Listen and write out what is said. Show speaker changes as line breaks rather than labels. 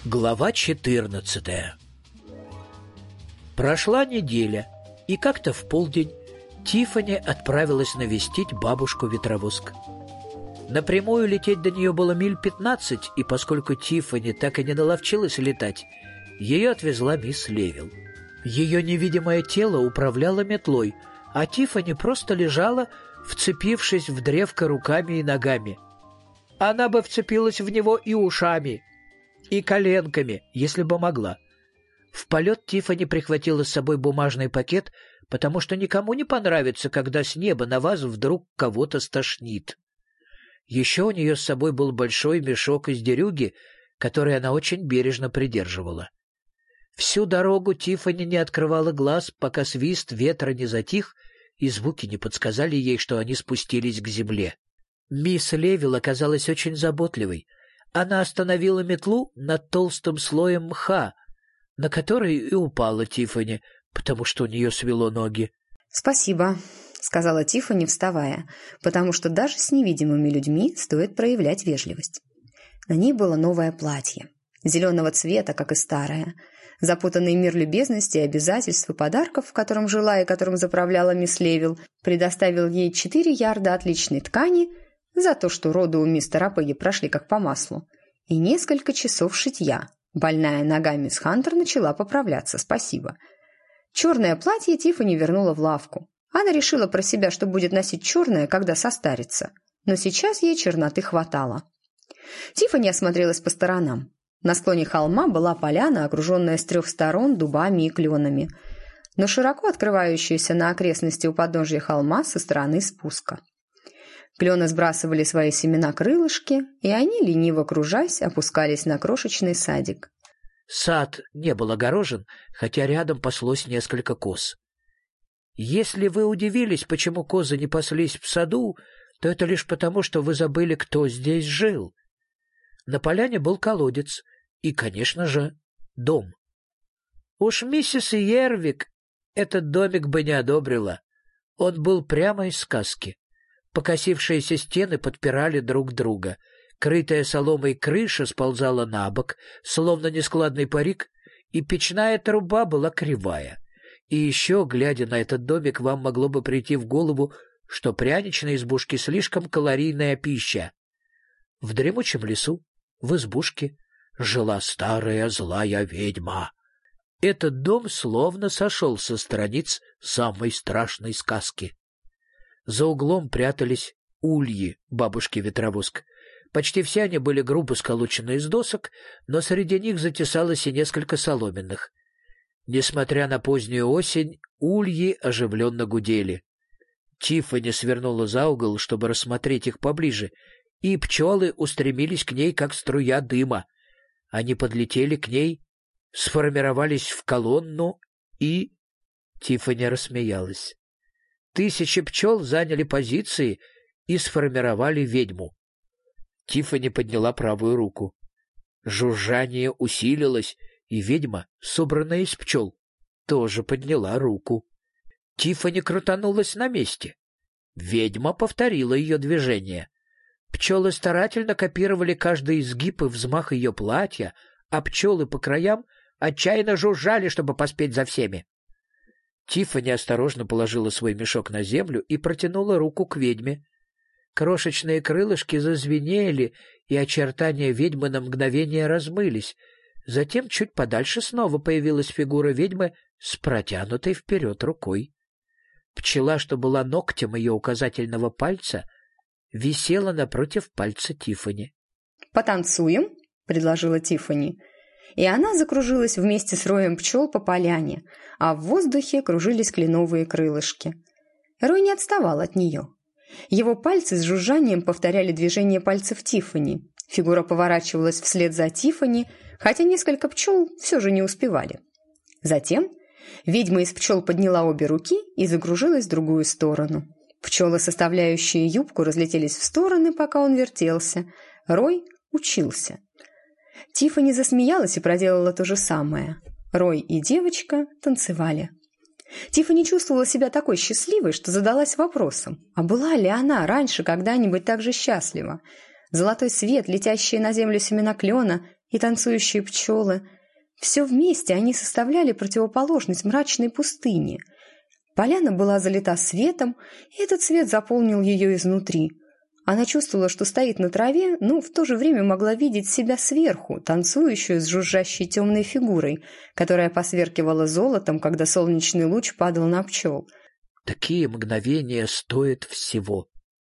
Глава 14. Прошла неделя, и как-то в полдень Тиффани отправилась навестить бабушку-ветровоск. Напрямую лететь до нее было миль 15, и поскольку Тиффани так и не наловчилась летать, ее отвезла мисс Левил. Ее невидимое тело управляло метлой, а Тиффани просто лежала, вцепившись в древко руками и ногами. Она бы вцепилась в него и ушами, и коленками, если бы могла. В полет Тиффани прихватила с собой бумажный пакет, потому что никому не понравится, когда с неба на вас вдруг кого-то стошнит. Еще у нее с собой был большой мешок из дерюги, который она очень бережно придерживала. Всю дорогу Тиффани не открывала глаз, пока свист ветра не затих, и звуки не подсказали ей, что они спустились к земле. Мисс Левил оказалась очень заботливой. Она остановила метлу над толстым слоем мха, на который и упала Тиффани, потому что у нее свело ноги.
«Спасибо», — сказала Тиффани, вставая, потому что даже с невидимыми людьми стоит проявлять вежливость. На ней было новое платье, зеленого цвета, как и старое. Запутанный мир любезности и обязательств и подарков, в котором жила и которым заправляла мисс Левил, предоставил ей 4 ярда отличной ткани за то, что роды у мистера Пегги прошли как по маслу, и несколько часов шитья. Больная нога мисс Хантер начала поправляться, спасибо. Черное платье Тиффани вернула в лавку. Она решила про себя, что будет носить черное, когда состарится, но сейчас ей черноты хватало. Тиффани осмотрелась по сторонам. На склоне холма была поляна, окруженная с 3 сторон дубами и кленами, но широко открывающаяся на окрестности у подножья холма со стороны спуска. Клены сбрасывали свои семена-крылышки, и они, лениво кружась, опускались на крошечный садик.
Сад не был огорожен, хотя рядом паслось несколько коз. Если вы удивились, почему козы не паслись в саду, то это лишь потому, что вы забыли, кто здесь жил. На поляне был колодец и, конечно же, дом. Уж миссис Йервик этот домик бы не одобрила. Он был прямо из сказки. Покосившиеся стены подпирали друг друга. Крытая соломой крыша сползала на бок, словно нескладный парик, и печная труба была кривая. И еще, глядя на этот домик, вам могло бы прийти в голову, что пряничные избушки слишком калорийная пища. В дремучем лесу, в избушке, жила старая злая ведьма. Этот дом словно сошел со страниц самой страшной сказки. За углом прятались ульи бабушки-ветровоск. Почти все они были грубо сколочены из досок, но среди них затесалось и несколько соломенных. Несмотря на позднюю осень, ульи оживленно гудели. Тиффани свернула за угол, чтобы рассмотреть их поближе, и пчелы устремились к ней, как струя дыма. Они подлетели к ней, сформировались в колонну и... Тиффани рассмеялась. 1000 пчел заняли позиции и сформировали ведьму. Тиффани подняла правую руку. Жужжание усилилось, и ведьма, собранная из пчел, тоже подняла руку. Тиффани крутанулась на месте. Ведьма повторила ее движение. Пчелы старательно копировали каждый изгиб и взмах ее платья, а пчелы по краям отчаянно жужжали, чтобы поспеть за всеми. Тиффани осторожно положила свой мешок на землю и протянула руку к ведьме. Крошечные крылышки зазвенели, и очертания ведьмы на мгновение размылись. Затем чуть подальше снова появилась фигура ведьмы с протянутой вперед рукой. Пчела, что была ногтем ее указательного пальца, висела напротив пальца Тиффани.
«Потанцуем?» — предложила Тиффани. И она закружилась вместе с роем пчел по поляне, а в воздухе кружились кленовые крылышки. Рой не отставал от нее. Его пальцы с жужжанием повторяли движение пальцев Тиффани. Фигура поворачивалась вслед за Тиффани, хотя несколько пчел все же не успевали. Затем ведьма из пчел подняла обе руки и закружилась в другую сторону. Пчелы, составляющие юбку, разлетелись в стороны, пока он вертелся. Рой учился. Тиффани засмеялась и проделала то же самое. Рой и девочка танцевали. Тиффани чувствовала себя такой счастливой, что задалась вопросом, а была ли она раньше когда-нибудь так же счастлива? Золотой свет, летящие на землю семена клена и танцующие пчелы. Все вместе они составляли противоположность мрачной пустыне. Поляна была залита светом, и этот свет заполнил ее изнутри. Она чувствовала, что стоит на траве, но в то же время могла видеть себя сверху, танцующую с жужжащей темной фигурой, которая посверкивала золотом, когда солнечный луч падал на пчел.
Такие мгновения стоят всего.